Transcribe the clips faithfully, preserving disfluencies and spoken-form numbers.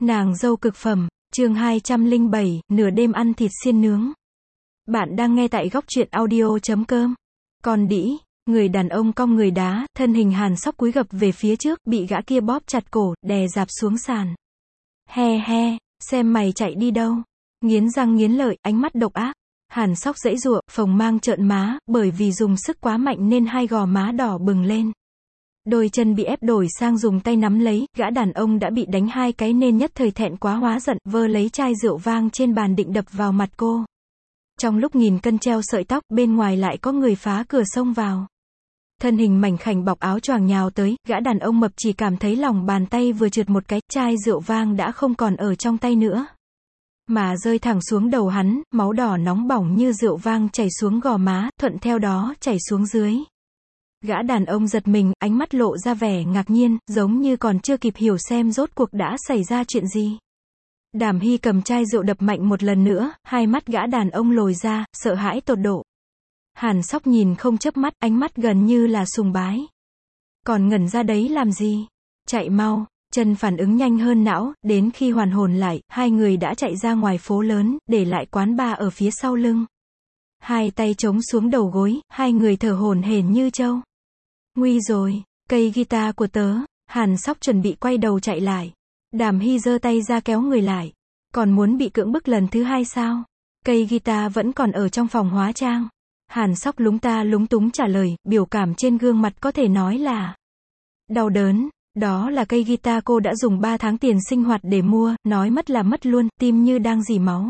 Nàng dâu cực phẩm, chương hai trăm lẻ bảy, nửa đêm ăn thịt xiên nướng. Bạn đang nghe tại góc truyện audio.com. Con đĩ, người đàn ông cong người đá, thân hình Hàn Sóc cúi gập về phía trước, bị gã kia bóp chặt cổ, đè dạp xuống sàn. He he, xem mày chạy đi đâu. Nghiến răng nghiến lợi, ánh mắt độc ác. Hàn Sóc giãy giụa, phồng mang trợn má, bởi vì dùng sức quá mạnh nên hai gò má đỏ bừng lên. Đôi chân bị ép đổi sang dùng tay nắm lấy, gã đàn ông đã bị đánh hai cái nên nhất thời thẹn quá hóa giận, vơ lấy chai rượu vang trên bàn định đập vào mặt cô. Trong lúc nghìn cân treo sợi tóc, bên ngoài lại có người phá cửa xông vào. Thân hình mảnh khảnh bọc áo choàng nhào tới, gã đàn ông mập chỉ cảm thấy lòng bàn tay vừa trượt một cái, chai rượu vang đã không còn ở trong tay nữa, mà rơi thẳng xuống đầu hắn, máu đỏ nóng bỏng như rượu vang chảy xuống gò má, thuận theo đó chảy xuống dưới. Gã đàn ông giật mình, ánh mắt lộ ra vẻ ngạc nhiên, giống như còn chưa kịp hiểu xem rốt cuộc đã xảy ra chuyện gì. Đàm Hy cầm chai rượu đập mạnh một lần nữa, hai mắt gã đàn ông lồi ra, sợ hãi tột độ. Hàn Sóc nhìn không chớp mắt, ánh mắt gần như là sùng bái. Còn ngẩn ra đấy làm gì? Chạy mau. Chân phản ứng nhanh hơn não, đến khi hoàn hồn lại, hai người đã chạy ra ngoài phố lớn, để lại quán bar ở phía sau lưng. Hai tay chống xuống đầu gối, hai người thở hổn hển như trâu. Nguy rồi, cây guitar của tớ. Hàn Sóc chuẩn bị quay đầu chạy lại. Đàm Hy giơ tay ra kéo người lại. Còn muốn bị cưỡng bức lần thứ hai sao? Cây guitar vẫn còn ở trong phòng hóa trang. Hàn Sóc lúng ta lúng túng trả lời, biểu cảm trên gương mặt có thể nói là đau đớn. Đó là cây guitar cô đã dùng ba tháng tiền sinh hoạt để mua, nói mất là mất luôn, tim như đang rỉ máu.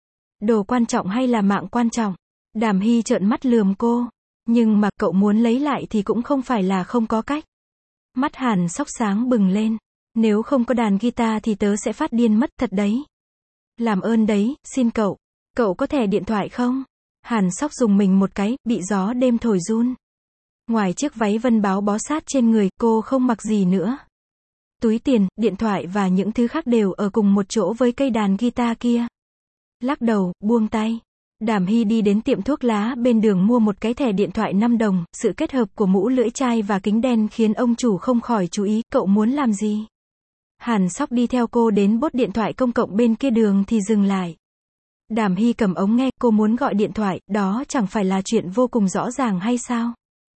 Đồ quan trọng hay là mạng quan trọng? Đàm Hy trợn mắt lườm cô. Nhưng mà cậu muốn lấy lại thì cũng không phải là không có cách. Mắt Hàn Sóc sáng bừng lên. Nếu không có đàn guitar thì tớ sẽ phát điên mất thật đấy. Làm ơn đấy, xin cậu. Cậu có thẻ điện thoại không? Hàn Sóc dùng mình một cái, bị gió đêm thổi run. Ngoài chiếc váy vân báo bó sát trên người, cô không mặc gì nữa. Túi tiền, điện thoại và những thứ khác đều ở cùng một chỗ với cây đàn guitar kia. Lắc đầu, buông tay. Đàm Hy đi đến tiệm thuốc lá bên đường mua một cái thẻ điện thoại năm đồng, sự kết hợp của mũ lưỡi chai và kính đen khiến ông chủ không khỏi chú ý, cậu muốn làm gì? Hàn Sóc đi theo cô đến bốt điện thoại công cộng bên kia đường thì dừng lại. Đàm Hy cầm ống nghe, cô muốn gọi điện thoại, đó chẳng phải là chuyện vô cùng rõ ràng hay sao?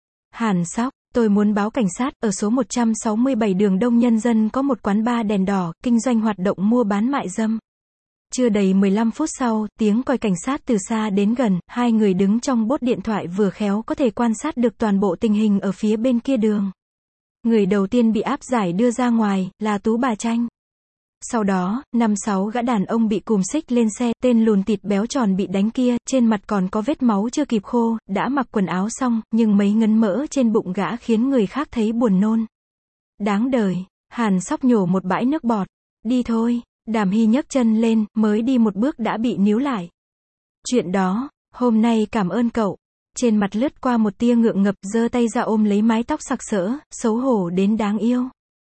Hàn Sóc, tôi muốn báo cảnh sát, ở số một trăm sáu mươi bảy đường Đông Nhân Dân có một quán bar đèn đỏ, kinh doanh hoạt động mua bán mại dâm. Chưa đầy mười lăm phút sau, tiếng còi cảnh sát từ xa đến gần, hai người đứng trong bốt điện thoại vừa khéo có thể quan sát được toàn bộ tình hình ở phía bên kia đường. Người đầu tiên bị áp giải đưa ra ngoài, là Tú Bà Tranh. Sau đó, năm sáu gã đàn ông bị cùm xích lên xe, tên lùn thịt béo tròn bị đánh kia, trên mặt còn có vết máu chưa kịp khô, đã mặc quần áo xong, nhưng mấy ngấn mỡ trên bụng gã khiến người khác thấy buồn nôn. Đáng đời. Hàn Sóc nhổ một bãi nước bọt. Đi thôi. Đàm Hy nhấc chân lên, mới đi một bước đã bị níu lại. Chuyện đó, hôm nay cảm ơn cậu. Trên mặt lướt qua một tia ngượng ngập, giơ tay ra ôm lấy mái tóc sặc sỡ, xấu hổ đến đáng yêu.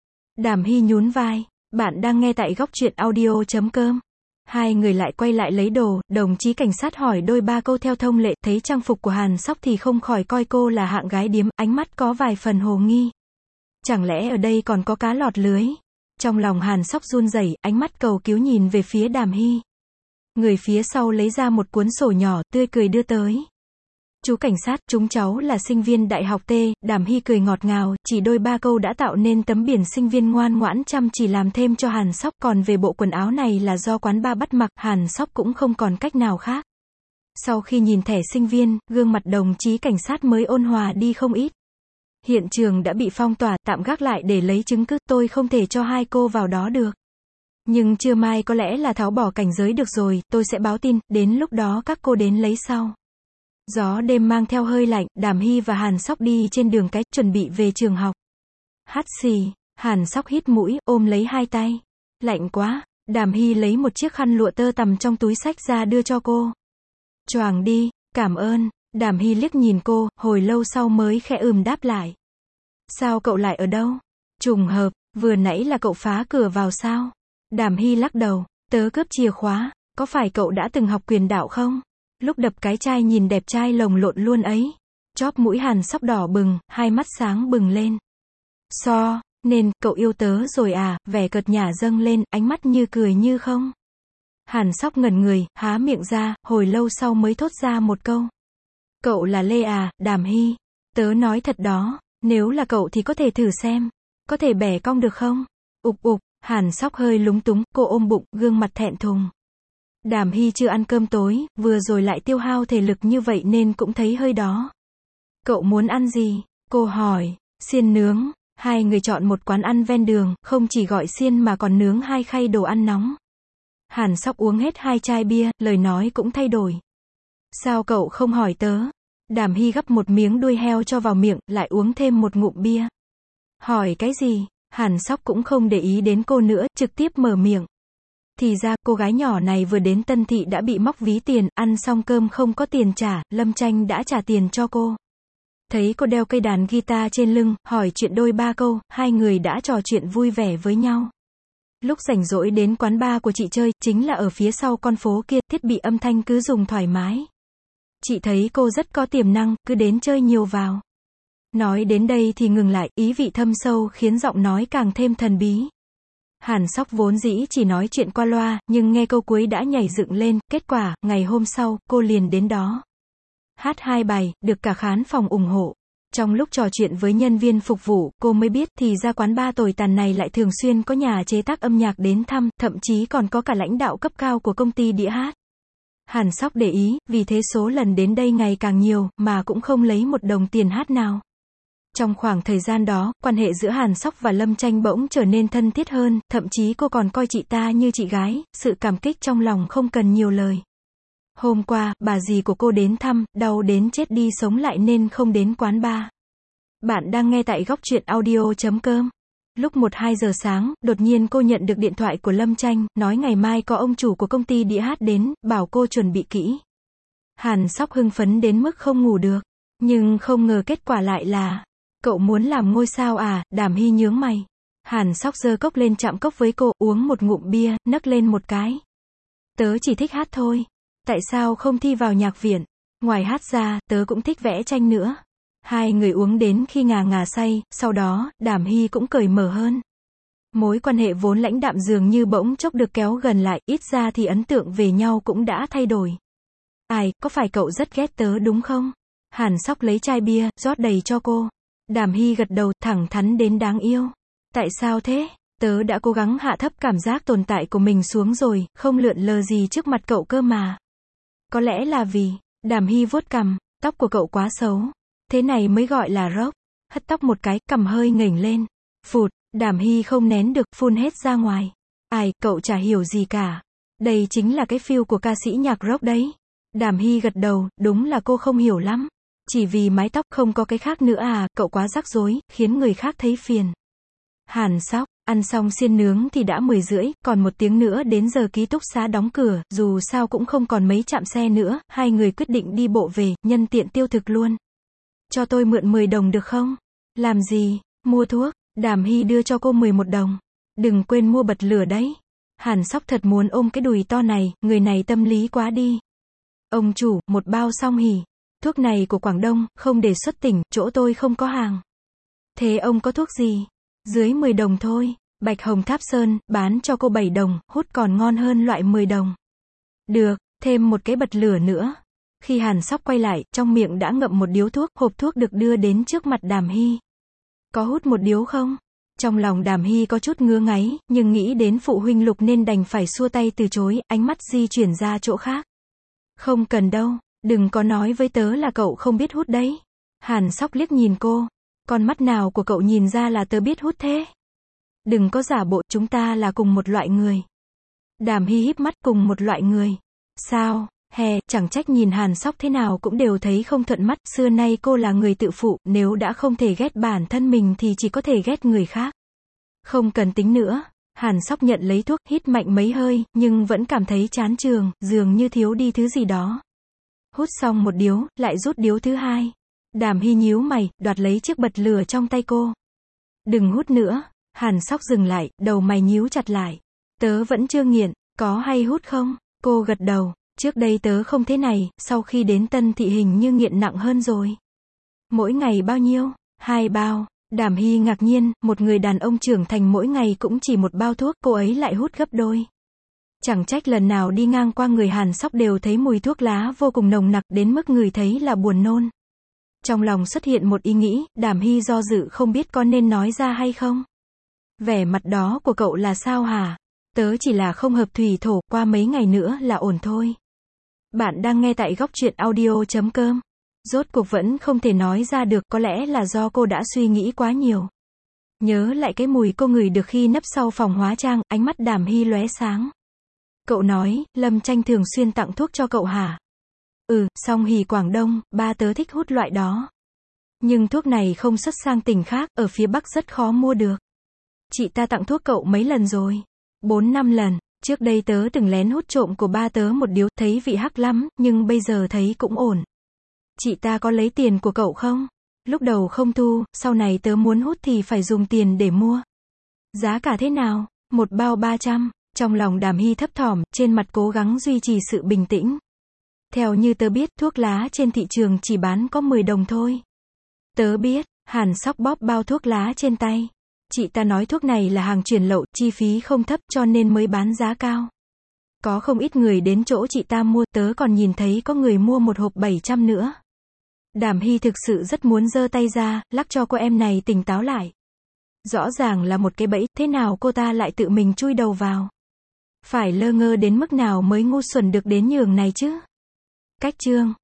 Đàm Hy nhún vai. Bạn đang nghe tại góc truyện audio.com. Hai người lại quay lại lấy đồ, đồng chí cảnh sát hỏi đôi ba câu theo thông lệ, thấy trang phục của Hàn Sóc thì không khỏi coi cô là hạng gái điếm, ánh mắt có vài phần hồ nghi. Chẳng lẽ ở đây còn có cá lọt lưới? Trong lòng Hàn Sóc run rẩy, ánh mắt cầu cứu nhìn về phía Đàm Hy. Người phía sau lấy ra một cuốn sổ nhỏ, tươi cười đưa tới. Chú cảnh sát, chúng cháu là sinh viên đại học T. Đàm Hy cười ngọt ngào, chỉ đôi ba câu đã tạo nên tấm biển sinh viên ngoan ngoãn chăm chỉ làm thêm cho Hàn Sóc, còn về bộ quần áo này là do quán bar bắt mặc, Hàn Sóc cũng không còn cách nào khác. Sau khi nhìn thẻ sinh viên, gương mặt đồng chí cảnh sát mới ôn hòa đi không ít. Hiện trường đã bị phong tỏa, tạm gác lại để lấy chứng cứ, tôi không thể cho hai cô vào đó được. Nhưng trưa mai có lẽ là tháo bỏ cảnh giới được rồi, tôi sẽ báo tin, đến lúc đó các cô đến lấy sau. Gió đêm mang theo hơi lạnh, Đàm Hy và Hàn Sóc đi trên đường cái, chuẩn bị về trường học. Hắt xì, Hàn Sóc hít mũi, ôm lấy hai tay. Lạnh quá. Đàm Hy lấy một chiếc khăn lụa tơ tằm trong túi xách ra đưa cho cô. Choàng đi, cảm ơn. Đàm Hy liếc nhìn cô, hồi lâu sau mới khẽ ừm đáp lại. Sao cậu lại ở đâu? Trùng hợp, vừa nãy là cậu phá cửa vào sao? Đàm Hy lắc đầu, tớ cướp chìa khóa, có phải cậu đã từng học quyền đạo không? Lúc đập cái chai nhìn đẹp trai lồng lộn luôn ấy. Chóp mũi Hàn Sóc đỏ bừng, hai mắt sáng bừng lên. So, Nên, cậu yêu tớ rồi à, vẻ cợt nhả dâng lên, ánh mắt như cười như không. Hàn Sóc ngẩn người, há miệng ra, hồi lâu sau mới thốt ra một câu. Cậu là Lê à, Đàm Hy. Tớ nói thật đó, nếu là cậu thì có thể thử xem. Có thể bẻ cong được không? Ục ục, Hàn Sóc hơi lúng túng, cô ôm bụng, gương mặt thẹn thùng. Đàm Hy chưa ăn cơm tối, vừa rồi lại tiêu hao thể lực như vậy nên cũng thấy hơi đó. Cậu muốn ăn gì? Cô hỏi. Xiên nướng. Hai người chọn một quán ăn ven đường, không chỉ gọi xiên mà còn nướng hai khay đồ ăn nóng. Hàn Sóc uống hết hai chai bia, lời nói cũng thay đổi. Sao cậu không hỏi tớ? Đàm Hy gắp một miếng đuôi heo cho vào miệng, lại uống thêm một ngụm bia. Hỏi cái gì? Hàn Sóc cũng không để ý đến cô nữa, trực tiếp mở miệng. Thì ra, cô gái nhỏ này vừa đến Tân Thị đã bị móc ví tiền, ăn xong cơm không có tiền trả, Lâm Tranh đã trả tiền cho cô. Thấy cô đeo cây đàn guitar trên lưng, hỏi chuyện đôi ba câu, hai người đã trò chuyện vui vẻ với nhau. Lúc rảnh rỗi đến quán bar của chị chơi, chính là ở phía sau con phố kia, thiết bị âm thanh cứ dùng thoải mái. Chị thấy cô rất có tiềm năng, cứ đến chơi nhiều vào. Nói đến đây thì ngừng lại, ý vị thâm sâu khiến giọng nói càng thêm thần bí. Hàn Sóc vốn dĩ chỉ nói chuyện qua loa, nhưng nghe câu cuối đã nhảy dựng lên, kết quả, ngày hôm sau, cô liền đến đó. Hát hai bài, được cả khán phòng ủng hộ. Trong lúc trò chuyện với nhân viên phục vụ, cô mới biết thì ra quán bar tồi tàn này lại thường xuyên có nhà chế tác âm nhạc đến thăm, thậm chí còn có cả lãnh đạo cấp cao của công ty đĩa hát. Hàn Sóc để ý, vì thế số lần đến đây ngày càng nhiều, mà cũng không lấy một đồng tiền hát nào. Trong khoảng thời gian đó, quan hệ giữa Hàn Sóc và Lâm Tranh bỗng trở nên thân thiết hơn, thậm chí cô còn coi chị ta như chị gái, sự cảm kích trong lòng không cần nhiều lời. Hôm qua, bà dì của cô đến thăm, đau đến chết đi sống lại nên không đến quán bar. Bạn đang nghe tại góc truyện audio chấm com. Lúc một hai giờ sáng, đột nhiên cô nhận được điện thoại của Lâm Tranh, nói ngày mai có ông chủ của công ty đĩa hát đến, bảo cô chuẩn bị kỹ. Hàn Sóc hưng phấn đến mức không ngủ được, nhưng không ngờ kết quả lại là, cậu muốn làm ngôi sao à? Đàm Hy nhướng mày. Hàn Sóc giơ cốc lên chạm cốc với cô, uống một ngụm bia, nấc lên một cái. Tớ chỉ thích hát thôi. Tại sao không thi vào nhạc viện? Ngoài hát ra, tớ cũng thích vẽ tranh nữa. Hai người uống đến khi ngà ngà say, sau đó, Đàm Hy cũng cởi mở hơn. Mối quan hệ vốn lãnh đạm dường như bỗng chốc được kéo gần lại, ít ra thì ấn tượng về nhau cũng đã thay đổi. Ai, có phải cậu rất ghét tớ đúng không? Hàn Sóc lấy chai bia, rót đầy cho cô. Đàm Hy gật đầu, thẳng thắn đến đáng yêu. Tại sao thế? Tớ đã cố gắng hạ thấp cảm giác tồn tại của mình xuống rồi, không lượn lờ gì trước mặt cậu cơ mà. Có lẽ là vì, Đàm Hy vuốt cằm, tóc của cậu quá xấu. Thế này mới gọi là rock. Hất tóc một cái, cằm hơi ngẩng lên. Phụt, Đàm Hy không nén được, phun hết ra ngoài. Ai, cậu chả hiểu gì cả. Đây chính là cái feel của ca sĩ nhạc rock đấy. Đàm Hy gật đầu, đúng là cô không hiểu lắm. Chỉ vì mái tóc không có cái khác nữa à, cậu quá rắc rối, khiến người khác thấy phiền. Hàn Sóc, ăn xong xiên nướng thì đã mười rưỡi, còn một tiếng nữa đến giờ ký túc xá đóng cửa, dù sao cũng không còn mấy trạm xe nữa, hai người quyết định đi bộ về, nhân tiện tiêu thực luôn. Cho tôi mượn mười đồng được không? Làm gì? Mua thuốc. Đàm Hy đưa cho cô mười một đồng. Đừng quên mua bật lửa đấy. Hàn Sóc thật muốn ôm cái đùi to này, người này tâm lý quá đi. Ông chủ, một bao xong hỉ. Thuốc này của Quảng Đông, không để xuất tỉnh, chỗ tôi không có hàng. Thế ông có thuốc gì? Dưới mười đồng thôi. Bạch Hồng Tháp Sơn, bán cho cô bảy đồng, hút còn ngon hơn loại mười đồng. Được, thêm một cái bật lửa nữa. Khi Hàn Sóc quay lại, trong miệng đã ngậm một điếu thuốc, hộp thuốc được đưa đến trước mặt Đàm Hy. Có hút một điếu không? Trong lòng Đàm Hy có chút ngứa ngáy, nhưng nghĩ đến phụ huynh Lục nên đành phải xua tay từ chối, ánh mắt di chuyển ra chỗ khác. Không cần đâu, đừng có nói với tớ là cậu không biết hút đấy. Hàn Sóc liếc nhìn cô. Con mắt nào của cậu nhìn ra là tớ biết hút thế? Đừng có giả bộ, chúng ta là cùng một loại người. Đàm Hy híp mắt, cùng một loại người. Sao? Hè, chẳng trách nhìn Hàn Sóc thế nào cũng đều thấy không thuận mắt, xưa nay cô là người tự phụ, nếu đã không thể ghét bản thân mình thì chỉ có thể ghét người khác. Không cần tính nữa. Hàn Sóc nhận lấy thuốc, hít mạnh mấy hơi, nhưng vẫn cảm thấy chán chường, dường như thiếu đi thứ gì đó. Hút xong một điếu, lại rút điếu thứ hai. Đàm Hy nhíu mày, đoạt lấy chiếc bật lửa trong tay cô. Đừng hút nữa. Hàn Sóc dừng lại, đầu mày nhíu chặt lại. Tớ vẫn chưa nghiện, có hay hút không? Cô gật đầu. Trước đây tớ không thế này, sau khi đến Tân Thị hình như nghiện nặng hơn rồi. Mỗi ngày bao nhiêu? Hai bao. Đàm Hy ngạc nhiên, một người đàn ông trưởng thành mỗi ngày cũng chỉ một bao thuốc, cô ấy lại hút gấp đôi. Chẳng trách lần nào đi ngang qua người Hàn Sóc đều thấy mùi thuốc lá vô cùng nồng nặc đến mức người thấy là buồn nôn. Trong lòng xuất hiện một ý nghĩ, Đàm Hy do dự không biết có nên nói ra hay không. Vẻ mặt đó của cậu là sao hả? Tớ chỉ là không hợp thủy thổ, qua mấy ngày nữa là ổn thôi. Bạn đang nghe tại góc truyện audio chấm com. Rốt cuộc vẫn không thể nói ra được, có lẽ là do cô đã suy nghĩ quá nhiều. Nhớ lại cái mùi cô ngửi được khi nấp sau phòng hóa trang, ánh mắt Đàm Hy lóe sáng. Cậu nói, Lâm Tranh thường xuyên tặng thuốc cho cậu hả? Ừ, song hỉ Quảng Đông, ba tớ thích hút loại đó. Nhưng thuốc này không xuất sang tỉnh khác, ở phía Bắc rất khó mua được. Chị ta tặng thuốc cậu mấy lần rồi? Bốn năm lần. Trước đây tớ từng lén hút trộm của ba tớ một điếu, thấy vị hắc lắm, nhưng bây giờ thấy cũng ổn. Chị ta có lấy tiền của cậu không? Lúc đầu không thu, sau này tớ muốn hút thì phải dùng tiền để mua. Giá cả thế nào? Một bao ba trăm. Trong lòng Đàm Hy thấp thỏm, trên mặt cố gắng duy trì sự bình tĩnh. Theo như tớ biết, thuốc lá trên thị trường chỉ bán có mười đồng thôi. Tớ biết. Hàn Sóc bóp bao thuốc lá trên tay. Chị ta nói thuốc này là hàng chuyển lậu, chi phí không thấp cho nên mới bán giá cao. Có không ít người đến chỗ chị ta mua, tớ còn nhìn thấy có người mua một hộp bảy trăm nữa. Đàm Hy thực sự rất muốn giơ tay ra, lắc cho cô em này tỉnh táo lại. Rõ ràng là một cái bẫy, thế nào cô ta lại tự mình chui đầu vào? Phải lơ ngơ đến mức nào mới ngu xuẩn được đến nhường này chứ? Cách chương